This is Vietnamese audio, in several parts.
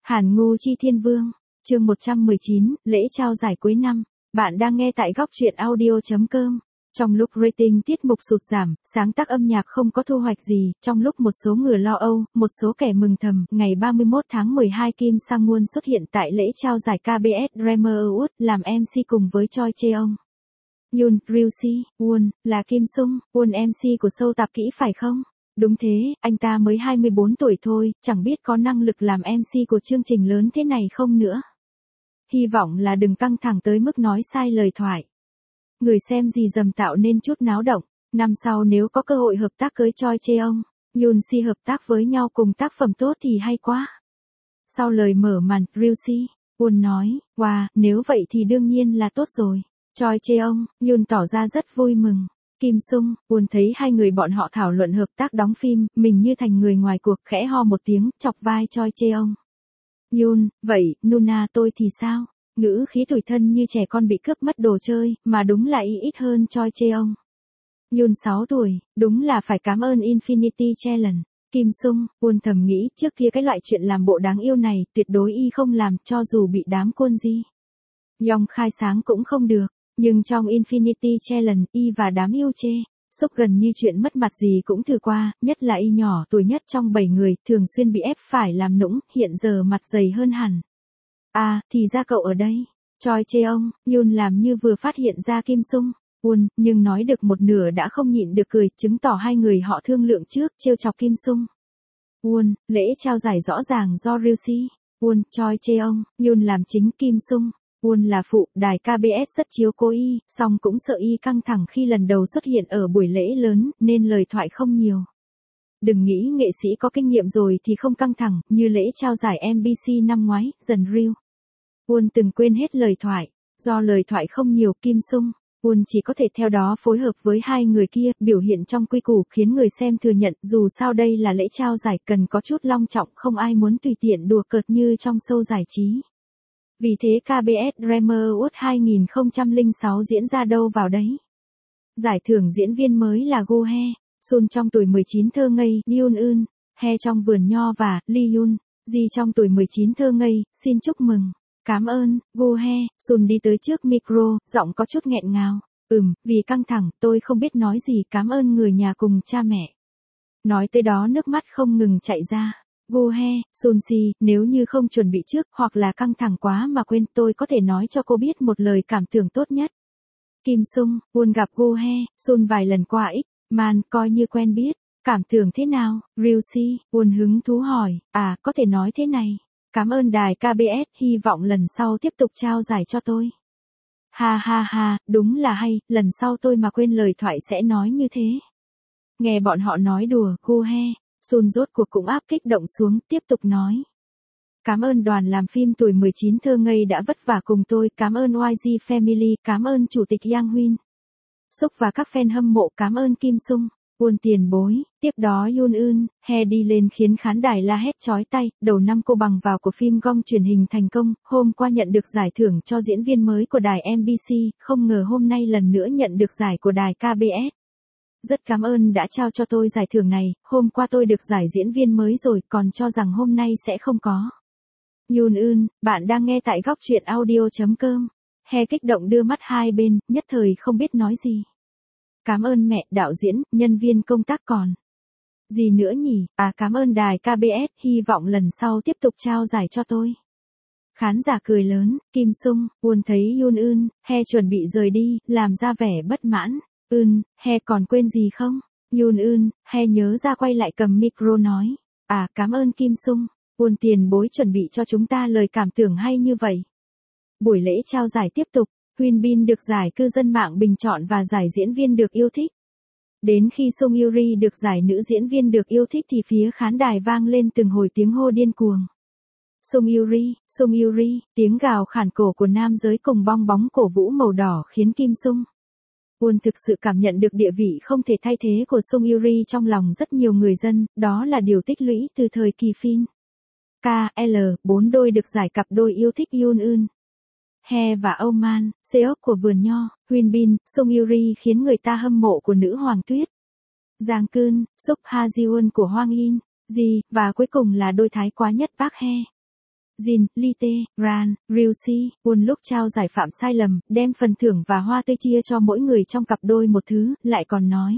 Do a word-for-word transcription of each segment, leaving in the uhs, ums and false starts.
Hàn Ngu Chi Thiên Vương, chương một trăm mười chín, lễ trao giải cuối năm. Bạn đang nghe tại góc truyện audio chấm com. Trong lúc rating tiết mục sụt giảm, sáng tác âm nhạc không có thu hoạch gì, trong lúc một số người lo âu, một số kẻ mừng thầm, ngày ba mươi mốt tháng mười hai Kim Sang-won xuất hiện tại lễ trao giải ca bê ét Drama Award, làm em xê cùng với Choi Cheong. Yoon, Ryu-si, Won, là Kim Sung, Won em xê của show Tạp Kỹ phải không? Đúng thế, anh ta mới hai mươi bốn tuổi thôi, chẳng biết có năng lực làm em xê của chương trình lớn thế này không nữa. Hy vọng là đừng căng thẳng tới mức nói sai lời thoại. Người xem gì dầm tạo nên chút náo động, năm sau nếu có cơ hội hợp tác với Choi Cheong, Yoon Si hợp tác với nhau cùng tác phẩm tốt thì hay quá. Sau lời mở màn, Ryu-si, Won nói, wow, nếu vậy thì đương nhiên là tốt rồi. Choi Cheong, Yoon tỏ ra rất vui mừng. Kim Sung, Won thấy hai người bọn họ thảo luận hợp tác đóng phim, mình như thành người ngoài cuộc, khẽ ho một tiếng, chọc vai Choi Cheong. Yoon, vậy, Nuna tôi thì sao? Ngữ khí tủi thân như trẻ con bị cướp mất đồ chơi, mà đúng là y ít hơn Choi Cheong. Yoon sáu tuổi, đúng là phải cảm ơn Infinity Challenge. Kim Sung, Won thầm nghĩ, trước kia cái loại chuyện làm bộ đáng yêu này, tuyệt đối y không làm, cho dù bị đám quân gì. Yong khai sáng cũng không được. Nhưng trong Infinity Challenge, y và đám yêu chê, xúc gần như chuyện mất mặt gì cũng thử qua, nhất là y nhỏ tuổi nhất trong bảy người, thường xuyên bị ép phải làm nũng, hiện giờ mặt dày hơn hẳn. À, thì ra cậu ở đây. Choi Cheong, Yoon làm như vừa phát hiện ra Kim Sung, Won, nhưng nói được một nửa đã không nhịn được cười, chứng tỏ hai người họ thương lượng trước, trêu chọc Kim Sung. Won, lễ trao giải rõ ràng do Ryu-si, Won, Choi Cheong, Yoon làm chính, Kim Sung, Won là phụ, đài ca bê ét rất chiếu cố y, song cũng sợ y căng thẳng khi lần đầu xuất hiện ở buổi lễ lớn, nên lời thoại không nhiều. Đừng nghĩ nghệ sĩ có kinh nghiệm rồi thì không căng thẳng, như lễ trao giải em bê xê năm ngoái, dần Ryu. Won từng quên hết lời thoại, do lời thoại không nhiều, Kim Sung, Won chỉ có thể theo đó phối hợp với hai người kia, biểu hiện trong quy củ khiến người xem thừa nhận, dù sao đây là lễ trao giải cần có chút long trọng, không ai muốn tùy tiện đùa cợt như trong show giải trí. Vì thế ca bê ét Drama Award hai không không sáu diễn ra đâu vào đấy. Giải thưởng diễn viên mới là Go Hae, Sun trong tuổi mười chín thơ ngây, Yoon Eun, Hae trong vườn nho và Lee Yoon, Ji trong tuổi mười chín thơ ngây, xin chúc mừng. Cảm ơn, Go Hae, Sun đi tới trước micro, giọng có chút nghẹn ngào. Ừm, vì căng thẳng, tôi không biết nói gì, cảm ơn người nhà cùng cha mẹ. Nói tới đó nước mắt không ngừng chạy ra. Go Hae, Sun Si, nếu như không chuẩn bị trước, hoặc là căng thẳng quá mà quên, tôi có thể nói cho cô biết một lời cảm tưởng tốt nhất. Kim Sung, Won gặp Go Hae, Sun vài lần qua ít, man, coi như quen biết. Cảm tưởng thế nào? Ryu-si, Won hứng thú hỏi, à, có thể nói thế này. Cảm ơn đài ca bê ét, hy vọng lần sau tiếp tục trao giải cho tôi. Ha ha ha, đúng là hay, lần sau tôi mà quên lời thoại sẽ nói như thế. Nghe bọn họ nói đùa, Go Hae, Sun rốt cuộc cũng áp kích động xuống, tiếp tục nói. Cảm ơn đoàn làm phim tuổi mười chín thơ ngây đã vất vả cùng tôi, cảm ơn i giê Family, cảm ơn chủ tịch Yang Huynh. Súc và các fan hâm mộ, cảm ơn Kim Sung, Won tiền bối. Tiếp đó Yoon Eun, Hae đi lên khiến khán đài la hét chói tai, đầu năm cô bằng vào của phim Gong truyền hình thành công, hôm qua nhận được giải thưởng cho diễn viên mới của đài em bê xê, không ngờ hôm nay lần nữa nhận được giải của đài ca bê ét. Rất cảm ơn đã trao cho tôi giải thưởng này, hôm qua tôi được giải diễn viên mới rồi, còn cho rằng hôm nay sẽ không có. Yoon Eun, bạn đang nghe tại góc truyện audio chấm com. Hae kích động đưa mắt hai bên, nhất thời không biết nói gì. Cảm ơn mẹ, đạo diễn, nhân viên công tác còn. Gì nữa nhỉ, à cảm ơn đài ca bê ét, hy vọng lần sau tiếp tục trao giải cho tôi. Khán giả cười lớn, Kim Sung, Won thấy Yoon Eun, Hae chuẩn bị rời đi, làm ra vẻ bất mãn. Eun, Hae còn quên gì không? Yoon Eun, Hae nhớ ra quay lại cầm micro nói. À cảm ơn Kim Sung, Won tiền bối chuẩn bị cho chúng ta lời cảm tưởng hay như vậy. Buổi lễ trao giải tiếp tục, Huyên Bin được giải cư dân mạng bình chọn và giải diễn viên được yêu thích. Đến khi Sung Yuri được giải nữ diễn viên được yêu thích thì phía khán đài vang lên từng hồi tiếng hô điên cuồng. Sung Yuri, Sung Yuri, tiếng gào khản cổ của nam giới cùng bong bóng cổ vũ màu đỏ khiến Kim Sung, Won thực sự cảm nhận được địa vị không thể thay thế của Sung Yuri trong lòng rất nhiều người dân, đó là điều tích lũy từ thời kỳ phim. ca lờ, bốn đôi được giải cặp đôi yêu thích Yoon Eun, Hae và Oman, Seok của vườn nho, Huyên Bin, Sung Yuri khiến người ta hâm mộ của nữ hoàng tuyết. Giang Keun, Suk Ha Ji Won của Hwang In, Ji, và cuối cùng là đôi thái quá nhất Park Hae. Jin, Lite, Ran, Ryushi, Won lúc trao giải phạm sai lầm, đem phần thưởng và hoa tươi chia cho mỗi người trong cặp đôi một thứ, lại còn nói.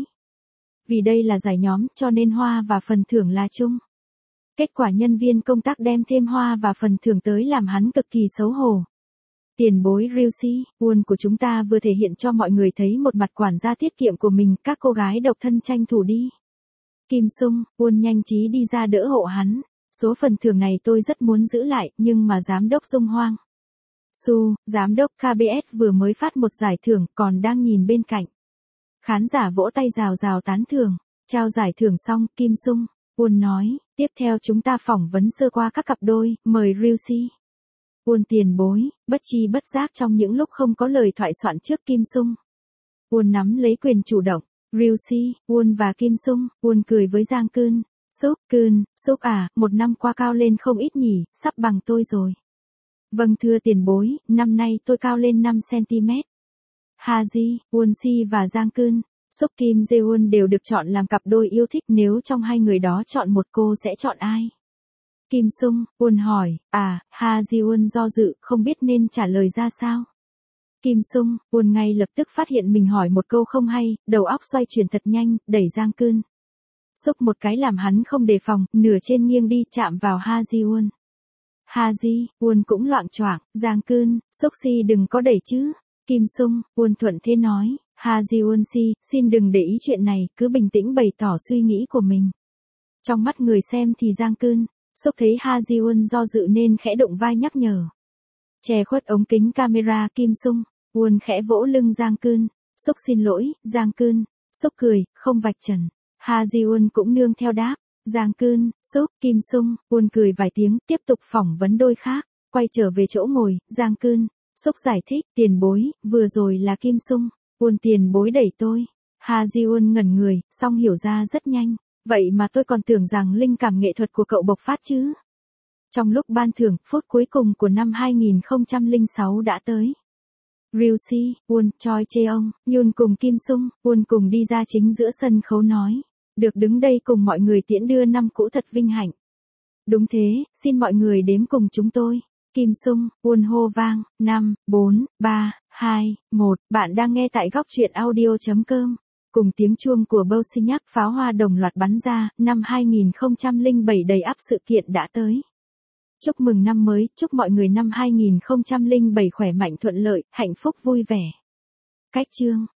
Vì đây là giải nhóm, cho nên hoa và phần thưởng là chung. Kết quả nhân viên công tác đem thêm hoa và phần thưởng tới làm hắn cực kỳ xấu hổ. Tiền bối Ryushi, Won của chúng ta vừa thể hiện cho mọi người thấy một mặt quản gia tiết kiệm của mình, các cô gái độc thân tranh thủ đi. Kim Sung, Won nhanh trí đi ra đỡ hộ hắn. Số phần thưởng này tôi rất muốn giữ lại, nhưng mà giám đốc Dung Hoang. Su, giám đốc ca bê ét vừa mới phát một giải thưởng, còn đang nhìn bên cạnh. Khán giả vỗ tay rào rào tán thưởng. Trao giải thưởng xong, Kim Sung, Won nói, tiếp theo chúng ta phỏng vấn sơ qua các cặp đôi, mời Ryushi. Won tiền bối, bất chi bất giác trong những lúc không có lời thoại soạn trước Kim Sung. Won nắm lấy quyền chủ động. Ryushi, Won và Kim Sung, Won cười với Giang Cơn. Súc, Cơn, Súc à, một năm qua cao lên không ít nhỉ, sắp bằng tôi rồi. Vâng thưa tiền bối, năm nay tôi cao lên năm xăng-ti-mét. Haji, Won Si và Giang Cơn, Súc Kim Jae-won đều được chọn làm cặp đôi yêu thích, nếu trong hai người đó chọn một cô sẽ chọn ai? Kim Sung, Won hỏi, à, Haji Won do dự, không biết nên trả lời ra sao. Kim Sung, Won ngay lập tức phát hiện mình hỏi một câu không hay, đầu óc xoay chuyển thật nhanh, đẩy Giang Cơn. Xúc một cái làm hắn không đề phòng, nửa trên nghiêng đi chạm vào Haji Won. Haji, Won cũng loạng choạng, Giang Cơn, Xúc Si đừng có đẩy chứ. Kim Sung, Won thuận thế nói, Haji Won Si, xin đừng để ý chuyện này, cứ bình tĩnh bày tỏ suy nghĩ của mình. Trong mắt người xem thì Giang Cơn, Xúc thấy Haji Won do dự nên khẽ động vai nhắc nhở. Che khuất ống kính camera Kim Sung, Won khẽ vỗ lưng Giang Cơn, Xúc xin lỗi, Giang Cơn, Xúc cười, không vạch trần. Haji Won cũng nương theo đáp, Giang Cơn, Xúc, Kim Sung, Won cười vài tiếng, tiếp tục phỏng vấn đôi khác, quay trở về chỗ ngồi, Giang Cơn, Xúc giải thích, tiền bối, vừa rồi là Kim Sung, Won tiền bối đẩy tôi. Haji Won ngẩn người, xong hiểu ra rất nhanh, vậy mà tôi còn tưởng rằng linh cảm nghệ thuật của cậu bộc phát chứ. Trong lúc ban thưởng, phút cuối cùng của năm hai nghìn không trăm lẻ sáu đã tới. Ryushi, Won, Choi Cheong, Yoon cùng Kim Sung, Won cùng đi ra chính giữa sân khấu nói. Được đứng đây cùng mọi người tiễn đưa năm cũ thật vinh hạnh. Đúng thế, xin mọi người đếm cùng chúng tôi. Kim Sung, Won hô vang, năm, bốn, ba, hai, một, bạn đang nghe tại góc truyện audio.com. Cùng tiếng chuông của Bousignac pháo hoa đồng loạt bắn ra, năm hai nghìn không trăm lẻ bảy đầy ắp sự kiện đã tới. Chúc mừng năm mới, chúc mọi người năm hai nghìn không trăm lẻ bảy khỏe mạnh thuận lợi, hạnh phúc vui vẻ. Cách chương